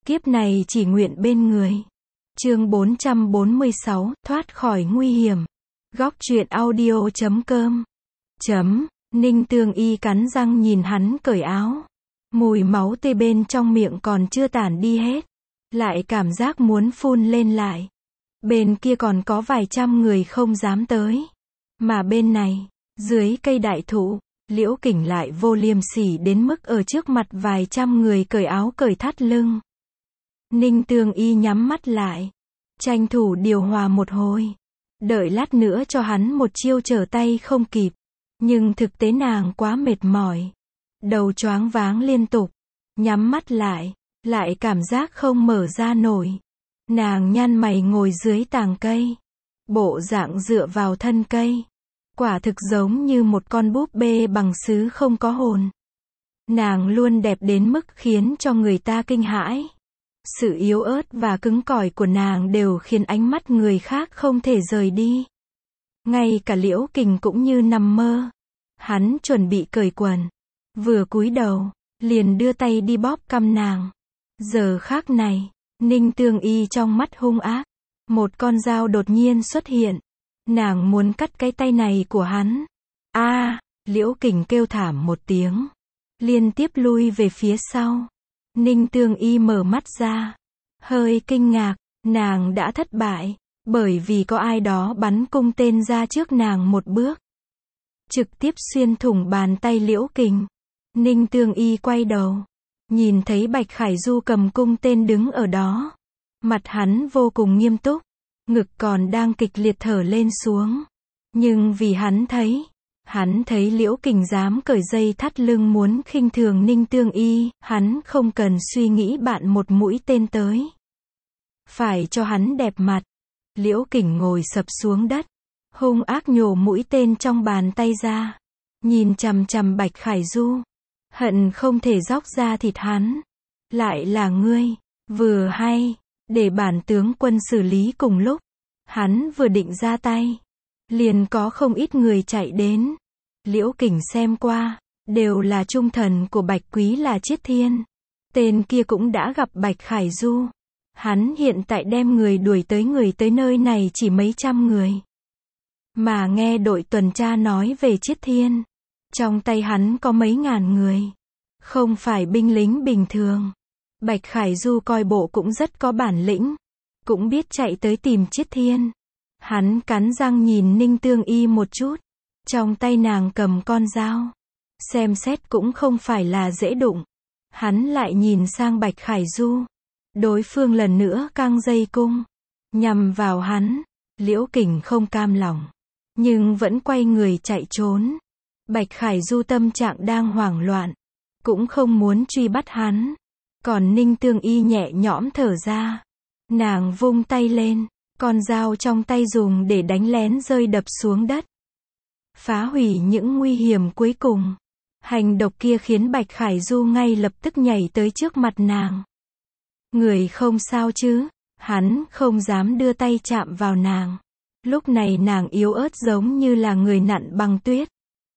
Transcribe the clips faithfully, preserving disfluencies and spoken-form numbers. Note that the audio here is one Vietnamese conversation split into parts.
Kiếp này chỉ nguyện bên người. Chương bốn trăm bốn mươi sáu, thoát khỏi nguy hiểm. Góc truyện audio chấm com. Chấm, Ninh Tương Y cắn răng nhìn hắn cởi áo. Mùi máu tươi bên trong miệng còn chưa tản đi hết. Lại cảm giác muốn phun lên lại. Bên kia còn có vài trăm người không dám tới. Mà bên này, dưới cây đại thụ, Liễu Kình lại vô liêm sỉ đến mức ở trước mặt vài trăm người cởi áo cởi thắt lưng. Ninh Tương Y nhắm mắt lại, tranh thủ điều hòa một hồi, đợi lát nữa cho hắn một chiêu trở tay không kịp. Nhưng thực tế nàng quá mệt mỏi, đầu choáng váng liên tục, nhắm mắt lại, lại cảm giác không mở ra nổi. Nàng nhăn mày ngồi dưới tàng cây, bộ dạng dựa vào thân cây, quả thực giống như một con búp bê bằng sứ không có hồn. Nàng luôn đẹp đến mức khiến cho người ta kinh hãi. Sự yếu ớt và cứng cỏi của nàng đều khiến ánh mắt người khác không thể rời đi. Ngay cả Liễu Kình cũng như nằm mơ. Hắn chuẩn bị cởi quần, vừa cúi đầu, liền đưa tay đi bóp cằm nàng. Giờ khắc này, Ninh Tương Y trong mắt hung ác. Một con dao đột nhiên xuất hiện. Nàng muốn cắt cái tay này của hắn. A, à, Liễu Kình kêu thảm một tiếng, liên tiếp lui về phía sau. Ninh Tương Y mở mắt ra, hơi kinh ngạc, nàng đã thất bại, bởi vì có ai đó bắn cung tên ra trước nàng một bước, trực tiếp xuyên thủng bàn tay Liễu Kình. Ninh Tương Y quay đầu, nhìn thấy Bạch Khải Du cầm cung tên đứng ở đó. Mặt hắn vô cùng nghiêm túc, ngực còn đang kịch liệt thở lên xuống. Nhưng vì hắn thấy, hắn thấy Liễu Kình dám cởi dây thắt lưng muốn khinh thường Ninh Tương Y, hắn không cần suy nghĩ bạn một mũi tên tới. Phải cho hắn đẹp mặt. Liễu Kình ngồi sập xuống đất, hung ác nhổ mũi tên trong bàn tay ra, nhìn chằm chằm Bạch Khải Du, hận không thể róc ra thịt hắn. Lại là ngươi, vừa hay, để bản tướng quân xử lý cùng lúc. Hắn vừa định ra tay, liền có không ít người chạy đến. Liễu Kình xem qua, đều là trung thần của Bạch Quý là Chiết Thiên. Tên kia cũng đã gặp Bạch Khải Du. Hắn hiện tại đem người đuổi tới người tới nơi này chỉ mấy trăm người. Mà nghe đội tuần tra nói về Chiết Thiên, trong tay hắn có mấy ngàn người. Không phải binh lính bình thường. Bạch Khải Du coi bộ cũng rất có bản lĩnh, cũng biết chạy tới tìm Chiết Thiên. Hắn cắn răng nhìn Ninh Tương Y một chút. Trong tay nàng cầm con dao, xem xét cũng không phải là dễ đụng. Hắn lại nhìn sang Bạch Khải Du. Đối phương lần nữa căng dây cung, nhằm vào hắn. Liễu Kình không cam lòng, nhưng vẫn quay người chạy trốn. Bạch Khải Du tâm trạng đang hoảng loạn, cũng không muốn truy bắt hắn. Còn Ninh Tương Y nhẹ nhõm thở ra. Nàng vung tay lên, con dao trong tay dùng để đánh lén rơi đập xuống đất, phá hủy những nguy hiểm cuối cùng. Hành động kia khiến Bạch Khải Du ngay lập tức nhảy tới trước mặt nàng. Người không sao chứ? Hắn không dám đưa tay chạm vào nàng. Lúc này nàng yếu ớt giống như là người nặn bằng tuyết.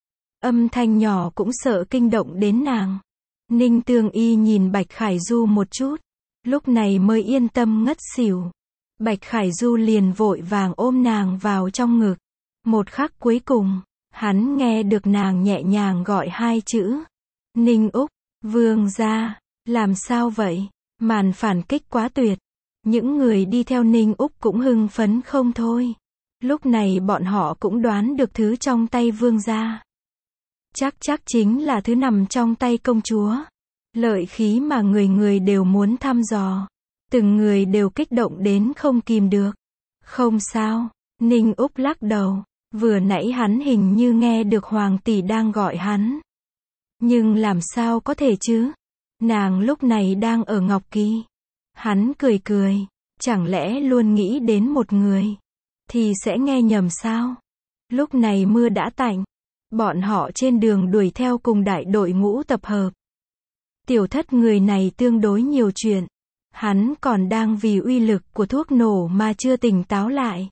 Âm thanh nhỏ cũng sợ kinh động đến nàng. Ninh Tương Y nhìn Bạch Khải Du một chút, lúc này mới yên tâm ngất xỉu. Bạch Khải Du liền vội vàng ôm nàng vào trong ngực. Một khắc cuối cùng, hắn nghe được nàng nhẹ nhàng gọi hai chữ. Ninh Úc, vương gia, làm sao vậy? Màn phản kích quá tuyệt. Những người đi theo Ninh Úc cũng hưng phấn không thôi. Lúc này bọn họ cũng đoán được thứ trong tay vương gia. Chắc chắc chính là thứ nằm trong tay công chúa. Lợi khí mà người người đều muốn thăm dò. Từng người đều kích động đến không kìm được. Không sao, Ninh Úc lắc đầu. Vừa nãy hắn hình như nghe được hoàng tỷ đang gọi hắn. Nhưng làm sao có thể chứ? Nàng lúc này đang ở Ngọc Kỳ. Hắn cười cười. Chẳng lẽ luôn nghĩ đến một người thì sẽ nghe nhầm sao? Lúc này mưa đã tạnh. Bọn họ trên đường đuổi theo cùng đại đội ngũ tập hợp. Tiểu Thất người này tương đối nhiều chuyện. Hắn còn đang vì uy lực của thuốc nổ mà chưa tỉnh táo lại.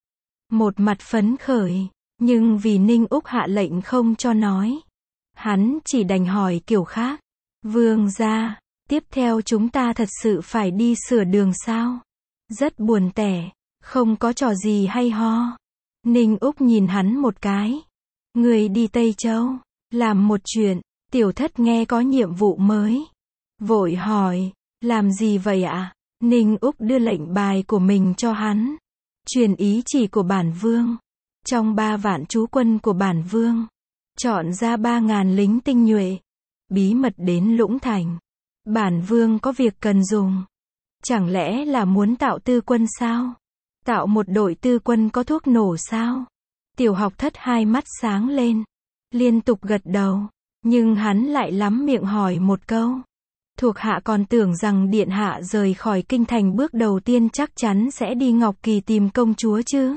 Một mặt phấn khởi, nhưng vì Ninh Úc hạ lệnh không cho nói. Hắn chỉ đành hỏi kiểu khác. Vương gia, Tiếp theo chúng ta thật sự phải đi sửa đường sao? Rất buồn tẻ, không có trò gì hay ho. Ninh Úc nhìn hắn một cái. Người đi Tây Châu, làm một chuyện, tiểu thất nghe có nhiệm vụ mới. Vội hỏi, làm gì vậy ạ? Ninh Úc đưa lệnh bài của mình cho hắn. Truyền ý chỉ của bản vương. Trong ba vạn trú quân của bản vương, chọn ra ba ngàn lính tinh nhuệ. Bí mật đến Lũng Thành. Bản vương có việc cần dùng. Chẳng lẽ là muốn tạo tư quân sao? Tạo một đội tư quân có thuốc nổ sao? Tiểu học thất hai mắt sáng lên. Liên tục gật đầu. Nhưng hắn lại lắm miệng hỏi một câu. Thuộc hạ còn tưởng rằng điện hạ rời khỏi kinh thành bước đầu tiên chắc chắn sẽ đi Ngọc Kỳ tìm công chúa chứ.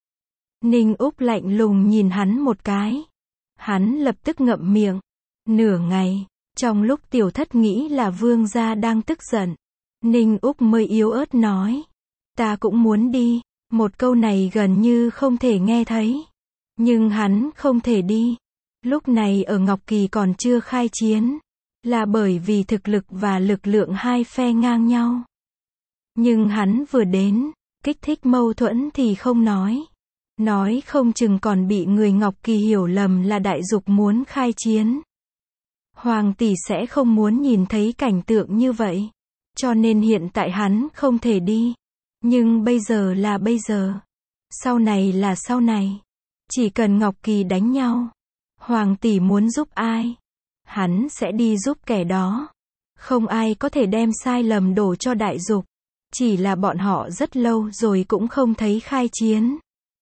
Ninh Úc lạnh lùng nhìn hắn một cái. Hắn lập tức ngậm miệng. Nửa ngày, trong lúc tiểu thất nghĩ là vương gia đang tức giận, Ninh Úc mới yếu ớt nói. Ta cũng muốn đi. Một câu này gần như không thể nghe thấy. Nhưng hắn không thể đi. Lúc này ở Ngọc Kỳ còn chưa khai chiến. Là bởi vì thực lực và lực lượng hai phe ngang nhau. Nhưng hắn vừa đến, kích thích mâu thuẫn thì không nói. Nói không chừng còn bị người Ngọc Kỳ hiểu lầm là đại dục muốn khai chiến. Hoàng tỷ sẽ không muốn nhìn thấy cảnh tượng như vậy. Cho nên hiện tại hắn không thể đi. Nhưng bây giờ là bây giờ. Sau này là sau này. Chỉ cần Ngọc Kỳ đánh nhau. Hoàng tỷ muốn giúp ai? Hắn sẽ đi giúp kẻ đó. Không ai có thể đem sai lầm đổ cho đại dục. Chỉ là bọn họ rất lâu rồi cũng không thấy khai chiến.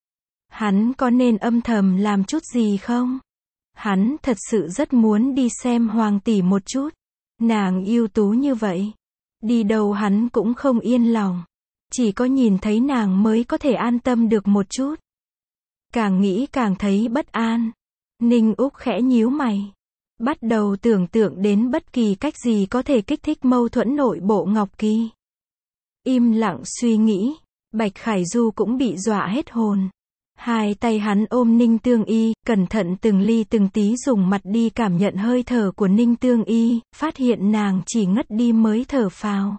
Hắn có nên âm thầm làm chút gì không? Hắn thật sự rất muốn đi xem hoàng tỷ một chút. Nàng ưu tú như vậy. Đi đâu hắn cũng không yên lòng. Chỉ có nhìn thấy nàng mới có thể an tâm được một chút. Càng nghĩ càng thấy bất an. Ninh Úc khẽ nhíu mày. Bắt đầu tưởng tượng đến bất kỳ cách gì có thể kích thích mâu thuẫn nội bộ Ngọc Kỳ. Im lặng suy nghĩ. Bạch Khải Du cũng bị dọa hết hồn. Hai tay hắn ôm Ninh Tương Y, cẩn thận từng ly từng tí dùng mặt đi cảm nhận hơi thở của Ninh Tương Y, phát hiện nàng chỉ ngất đi mới thở phào.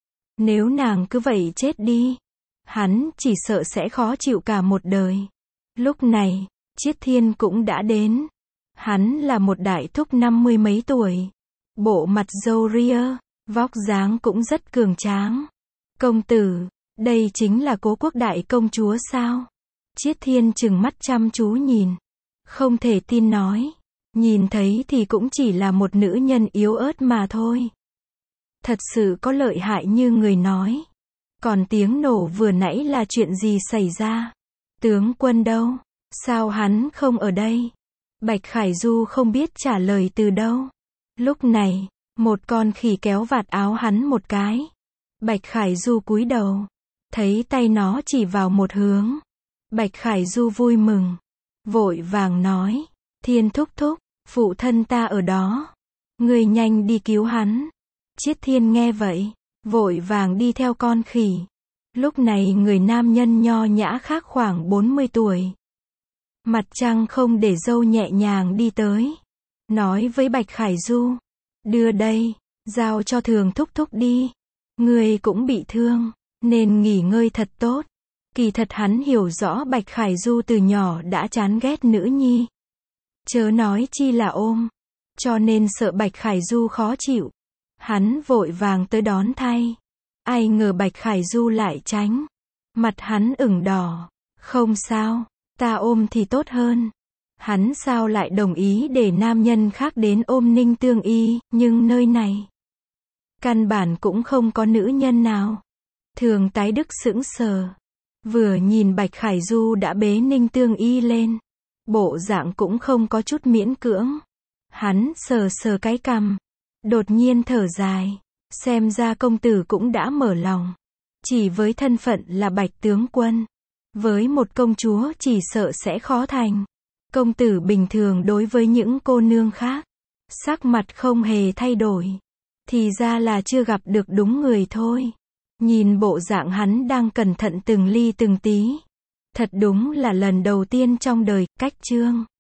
Nếu nàng cứ vậy chết đi, hắn chỉ sợ sẽ khó chịu cả một đời. Lúc này, Chiết Thiên cũng đã đến. Hắn là một đại thúc năm mươi mấy tuổi. Bộ mặt râu ria, vóc dáng cũng rất cường tráng. Công tử, đây chính là Cố Quốc đại công chúa sao? Chiết Thiên trừng mắt chăm chú nhìn. Không thể tin nói. Nhìn thấy thì cũng chỉ là một nữ nhân yếu ớt mà thôi. Thật sự có lợi hại như người nói. Còn tiếng nổ vừa nãy là chuyện gì xảy ra? Tướng quân đâu? Sao hắn không ở đây? Bạch Khải Du không biết trả lời từ đâu. Lúc này, một con khỉ kéo vạt áo hắn một cái. Bạch Khải Du cúi đầu. Thấy tay nó chỉ vào một hướng. Bạch Khải Du vui mừng. Vội vàng nói. Thiên thúc thúc, phụ thân ta ở đó. Người nhanh đi cứu hắn. Chiết Thiên nghe vậy. Vội vàng đi theo con khỉ. Lúc này người nam nhân nho nhã khác khoảng bốn mươi tuổi. Mặt trăng không để râu nhẹ nhàng đi tới. Nói với Bạch Khải Du. Đưa đây, giao cho Thường thúc thúc đi. Người cũng bị thương, nên nghỉ ngơi thật tốt. Kỳ thật hắn hiểu rõ Bạch Khải Du từ nhỏ đã chán ghét nữ nhi. Chớ nói chi là ôm. Cho nên sợ Bạch Khải Du khó chịu. Hắn vội vàng tới đón thay. Ai ngờ Bạch Khải Du lại tránh. Mặt hắn ửng đỏ. Không sao, ta ôm thì tốt hơn. Hắn sao lại đồng ý để nam nhân khác đến ôm Ninh Tương Y, nhưng nơi này căn bản cũng không có nữ nhân nào. Thường Tái Đức sững sờ. Vừa nhìn Bạch Khải Du đã bế Ninh Tương Y lên. Bộ dạng cũng không có chút miễn cưỡng. Hắn sờ sờ cái cằm. Đột nhiên thở dài. Xem ra công tử cũng đã mở lòng. Chỉ với thân phận là Bạch tướng quân. Với một công chúa chỉ sợ sẽ khó thành. Công tử bình thường đối với những cô nương khác. Sắc mặt không hề thay đổi. Thì ra là chưa gặp được đúng người thôi. Nhìn bộ dạng hắn đang cẩn thận từng ly từng tí. Thật đúng là lần đầu tiên trong đời, cách chương.